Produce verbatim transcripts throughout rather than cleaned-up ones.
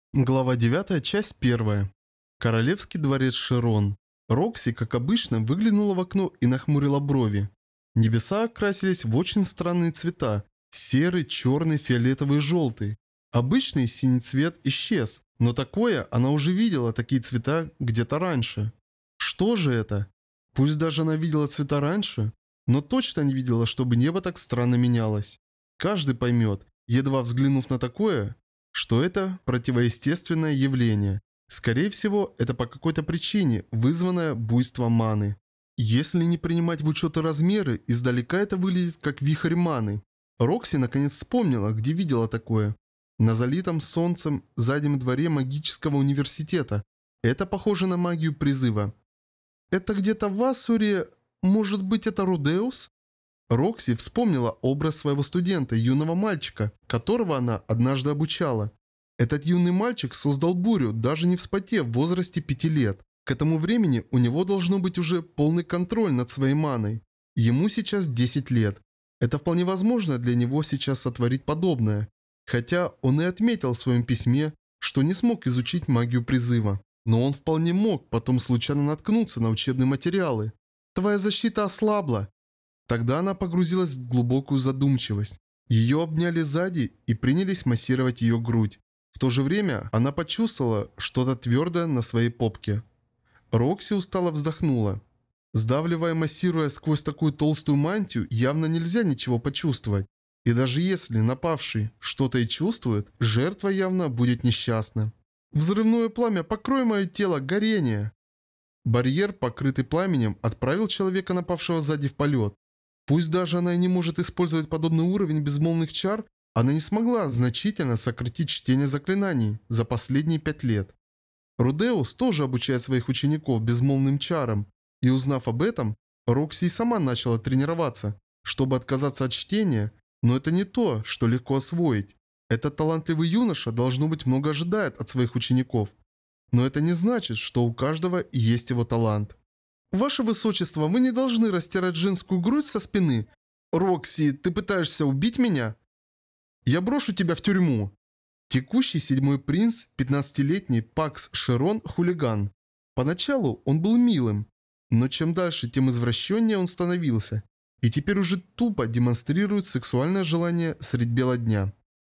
Глава девятая, часть первая. Королевский дворец Широн. Рокси, как обычно, выглянула в окно и нахмурила брови. Небеса окрасились в очень странные цвета. Серый, черный, фиолетовый и желтый. Обычный синий цвет исчез, но такое она уже видела, такие цвета где-то раньше. Что же это? Пусть даже она видела цвета раньше, но точно не видела, чтобы небо так странно менялось. Каждый поймет, едва взглянув на такое, что это противоестественное явление. Скорее всего, это по какой-то причине, вызванное буйством маны. Если не принимать в учет размеры, издалека это выглядит как вихрь маны. Рокси наконец вспомнила, где видела такое. На залитом солнцем заднем дворе магического университета. Это похоже на магию призыва. Это где-то в Ассуре? Может быть, это Рудеус? Рокси вспомнила образ своего студента, юного мальчика, которого она однажды обучала. Этот юный мальчик создал бурю, даже не вспотев в возрасте пяти лет. К этому времени у него должно быть уже полный контроль над своей маной. Ему сейчас десять лет. Это вполне возможно для него сейчас сотворить подобное. Хотя он и отметил в своем письме, что не смог изучить магию призыва. Но он вполне мог потом случайно наткнуться на учебные материалы. «Твоя защита ослабла». Тогда она погрузилась в глубокую задумчивость. Ее обняли сзади и принялись массировать ее грудь. В то же время она почувствовала что-то твердое на своей попке. Рокси устало вздохнула. Сдавливая, массируя сквозь такую толстую мантию, явно нельзя ничего почувствовать. И даже если напавший что-то и чувствует, жертва явно будет несчастна. «Взрывное пламя, покрой мое тело, горение!» Барьер, покрытый пламенем, отправил человека, напавшего сзади, в полет. Пусть даже она и не может использовать подобный уровень безмолвных чар, она не смогла значительно сократить чтение заклинаний за последние пять лет. Рудеус тоже обучает своих учеников безмолвным чарам, и узнав об этом, Рокси и сама начала тренироваться, чтобы отказаться от чтения, но это не то, что легко освоить. Этот талантливый юноша, должно быть, много ожидает от своих учеников. Но это не значит, что у каждого есть его талант. «Ваше Высочество, вы не должны растирать женскую грудь со спины. Рокси, ты пытаешься убить меня? Я брошу тебя в тюрьму». Текущий седьмой принц, пятнадцатилетний Пакс Широн, хулиган. Поначалу он был милым, но чем дальше, тем извращеннее он становился. И теперь уже тупо демонстрирует сексуальное желание средь бела дня.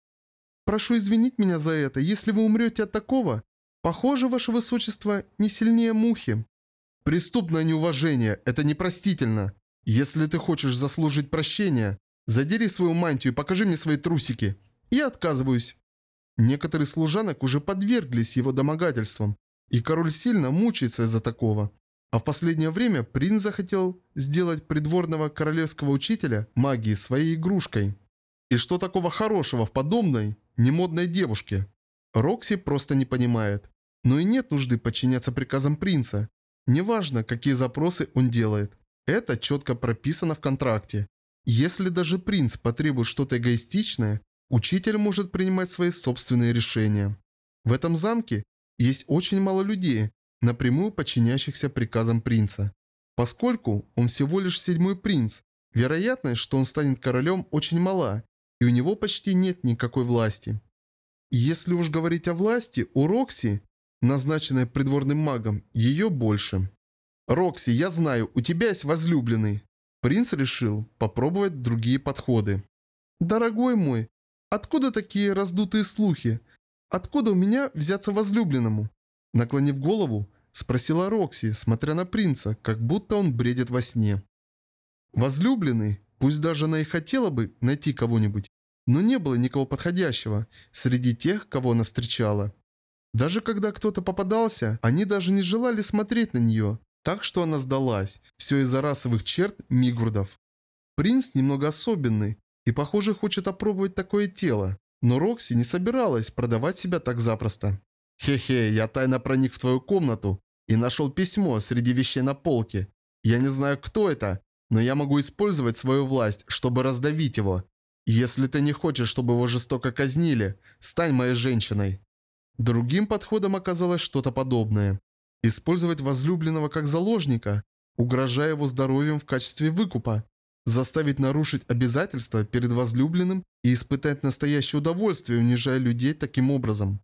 «Прошу извинить меня за это, если вы умрете от такого. Похоже, Ваше Высочество не сильнее мухи». Преступное неуважение – это непростительно. Если ты хочешь заслужить прощения, задери свою мантию и покажи мне свои трусики. Я отказываюсь. Некоторые служанок уже подверглись его домогательствам, и король сильно мучается из-за такого. А в последнее время принц захотел сделать придворного королевского учителя магии своей игрушкой. И что такого хорошего в подобной немодной девушке? Рокси просто не понимает. Но и нет нужды подчиняться приказам принца. Неважно, какие запросы он делает. Это четко прописано в контракте. Если даже принц потребует что-то эгоистичное, учитель может принимать свои собственные решения. В этом замке есть очень мало людей, напрямую подчиняющихся приказам принца. Поскольку он всего лишь седьмой принц, вероятность, что он станет королем, очень мала, и у него почти нет никакой власти. И если уж говорить о власти, у Рокси, назначенной придворным магом, ее больше. «Рокси, я знаю, у тебя есть возлюбленный». Принц решил попробовать другие подходы. «Дорогой мой, откуда такие раздутые слухи? Откуда у меня взяться возлюбленному?» Наклонив голову, спросила Рокси, смотря на принца, как будто он бредит во сне. Возлюбленный, пусть даже она и хотела бы найти кого-нибудь, но не было никого подходящего среди тех, кого она встречала. Даже когда кто-то попадался, они даже не желали смотреть на нее, так что она сдалась. Все из-за расовых черт мигрудов. Принц немного особенный и, похоже, хочет опробовать такое тело. Но Рокси не собиралась продавать себя так запросто. «Хе-хе, я тайно проник в твою комнату и нашел письмо среди вещей на полке. Я не знаю, кто это, но я могу использовать свою власть, чтобы раздавить его. Если ты не хочешь, чтобы его жестоко казнили, стань моей женщиной». Другим подходом оказалось что-то подобное. Использовать возлюбленного как заложника, угрожая его здоровьем в качестве выкупа. Заставить нарушить обязательства перед возлюбленным и испытать настоящее удовольствие, унижая людей таким образом.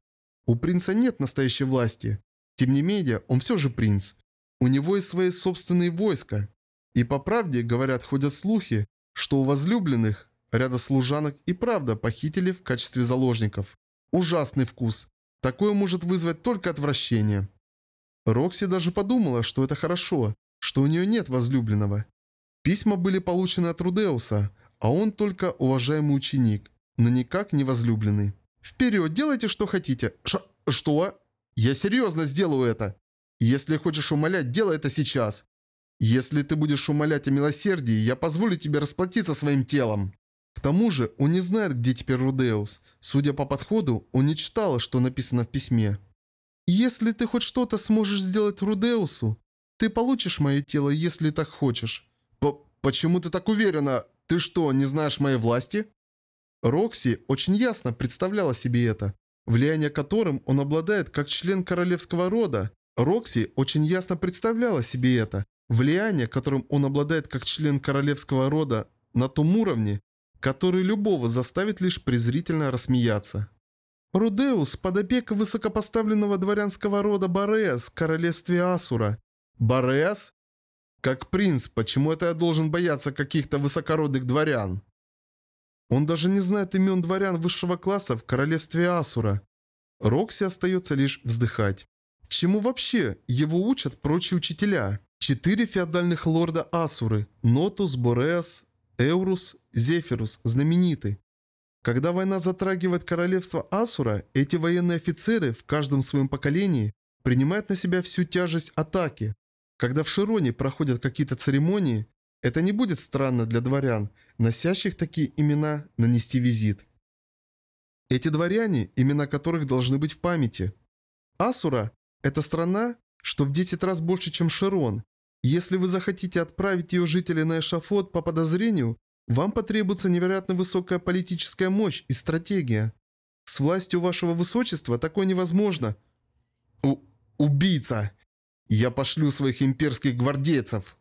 У принца нет настоящей власти. Тем не менее, он все же принц. У него есть свои собственные войска. И по правде, говорят, ходят слухи, что у возлюбленных ряда служанок и правда похитили в качестве заложников. Ужасный вкус. Такое может вызвать только отвращение. Рокси даже подумала, что это хорошо, что у нее нет возлюбленного. Письма были получены от Рудеуса, а он только уважаемый ученик, но никак не возлюбленный. «Вперед, делайте, что хотите». Ш «Что? Я серьезно сделаю это. Если хочешь умолять, делай это сейчас. Если ты будешь умолять о милосердии, я позволю тебе расплатиться своим телом». К тому же, он не знает, где теперь Рудеус. Судя по подходу, он не читал, что написано в письме. «Если ты хоть что-то сможешь сделать Рудеусу, ты получишь мое тело, если так хочешь». П «Почему ты так уверена? Ты что, не знаешь моей власти?» Рокси очень ясно представляла себе это, влияние которым он обладает как член королевского рода. Рокси очень ясно представляла себе это, влияние, которым он обладает как член королевского рода на том уровне, который любого заставит лишь презрительно рассмеяться. Рудеус под опекой высокопоставленного дворянского рода Бореас в королевстве Асура. Бореас? Как принц, почему это я должен бояться каких-то высокородных дворян? Он даже не знает имен дворян высшего класса в королевстве Асура. Рокси остается лишь вздыхать. Чему вообще его учат прочие учителя? Четыре феодальных лорда Асуры – Нотус, Бореас, Эурус, Зефирус – знамениты. Когда война затрагивает королевство Асура, эти военные офицеры в каждом своем поколении принимают на себя всю тяжесть атаки. Когда в Широне проходят какие-то церемонии, это не будет странно для дворян, носящих такие имена, нанести визит. Эти дворяне, имена которых должны быть в памяти. Асура – это страна, что в десять раз больше, чем Широн. Если вы захотите отправить ее жителей на эшафот по подозрению, вам потребуется невероятно высокая политическая мощь и стратегия. С властью вашего высочества такое невозможно. У убийца! Я пошлю своих имперских гвардейцев.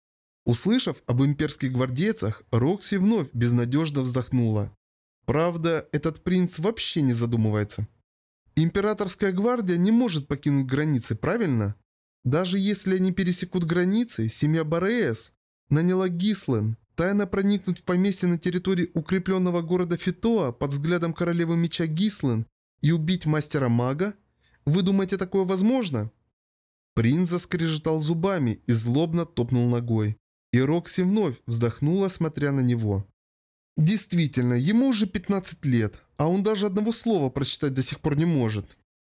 Услышав об имперских гвардейцах, Рокси вновь безнадежно вздохнула. Правда, этот принц вообще не задумывается. Императорская гвардия не может покинуть границы, правильно? Даже если они пересекут границы, семья Бореас наняла Гислен тайно проникнуть в поместье на территории укрепленного города Фитоа под взглядом королевы меча Гислен и убить мастера-мага? Вы думаете, такое возможно? Принц заскрежетал зубами и злобно топнул ногой. И Рокси вновь вздохнула, смотря на него. Действительно, ему уже пятнадцать лет, а он даже одного слова прочитать до сих пор не может.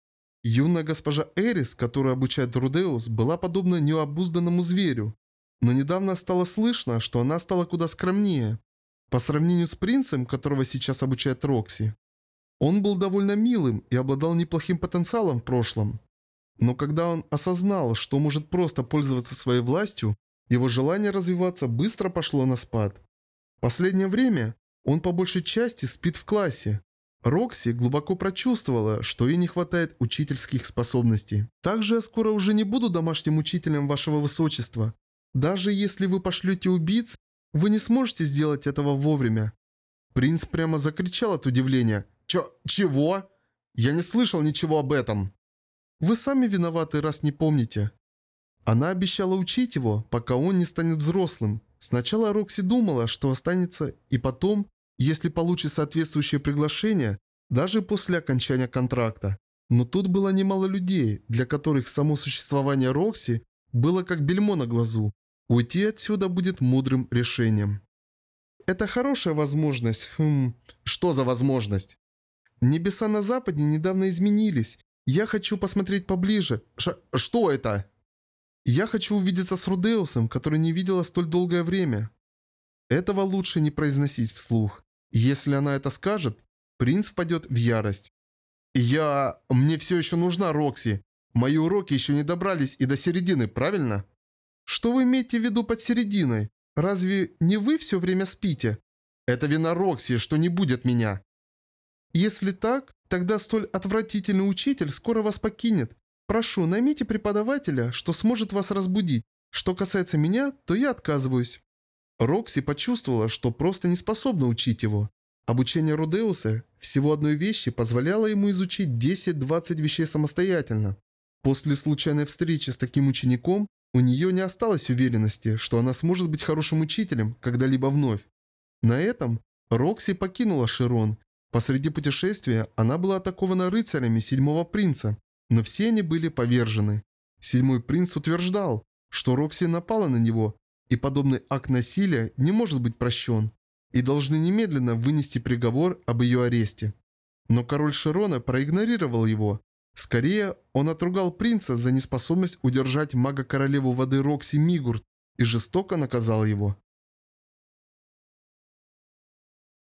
Юная госпожа Эрис, которую обучает Рудеус, была подобна необузданному зверю. Но недавно стало слышно, что она стала куда скромнее. По сравнению с принцем, которого сейчас обучает Рокси. Он был довольно милым и обладал неплохим потенциалом в прошлом. Но когда он осознал, что может просто пользоваться своей властью, его желание развиваться быстро пошло на спад. В последнее время он по большей части спит в классе. Рокси глубоко прочувствовала, что ей не хватает учительских способностей. «Также я скоро уже не буду домашним учителем вашего высочества. Даже если вы пошлете убийц, вы не сможете сделать этого вовремя». Принц прямо закричал от удивления. «Чё? Чего? Я не слышал ничего об этом». «Вы сами виноваты, раз не помните». Она обещала учить его, пока он не станет взрослым. Сначала Рокси думала, что останется, и потом, если получит соответствующее приглашение, даже после окончания контракта. Но тут было немало людей, для которых само существование Рокси было как бельмо на глазу. Уйти отсюда будет мудрым решением. Это хорошая возможность. Хм, что за возможность? Небеса на западе недавно изменились. Я хочу посмотреть поближе. Ш что это? Я хочу увидеться с Рудеусом, который не видела столь долгое время. Этого лучше не произносить вслух. Если она это скажет, принц впадет в ярость. Я... Мне все еще нужна Рокси. Мои уроки еще не добрались и до середины, правильно? Что вы имеете в виду под серединой? Разве не вы все время спите? Это вина Рокси, что не будет меня. Если так, тогда столь отвратительный учитель скоро вас покинет. Прошу, наймите преподавателя, что сможет вас разбудить. Что касается меня, то я отказываюсь. Рокси почувствовала, что просто не способна учить его. Обучение Рудеуса всего одной вещи позволяло ему изучить десять-двадцать вещей самостоятельно. После случайной встречи с таким учеником у нее не осталось уверенности, что она сможет быть хорошим учителем когда-либо вновь. На этом Рокси покинула Широн. Посреди путешествия она была атакована рыцарями Седьмого Принца, но все они были повержены. Седьмой Принц утверждал, что Рокси напала на него, и подобный акт насилия не может быть прощен, и должны немедленно вынести приговор об ее аресте. Но король Широна проигнорировал его. Скорее, он отругал принца за неспособность удержать мага-королеву воды Рокси Мигурт и жестоко наказал его.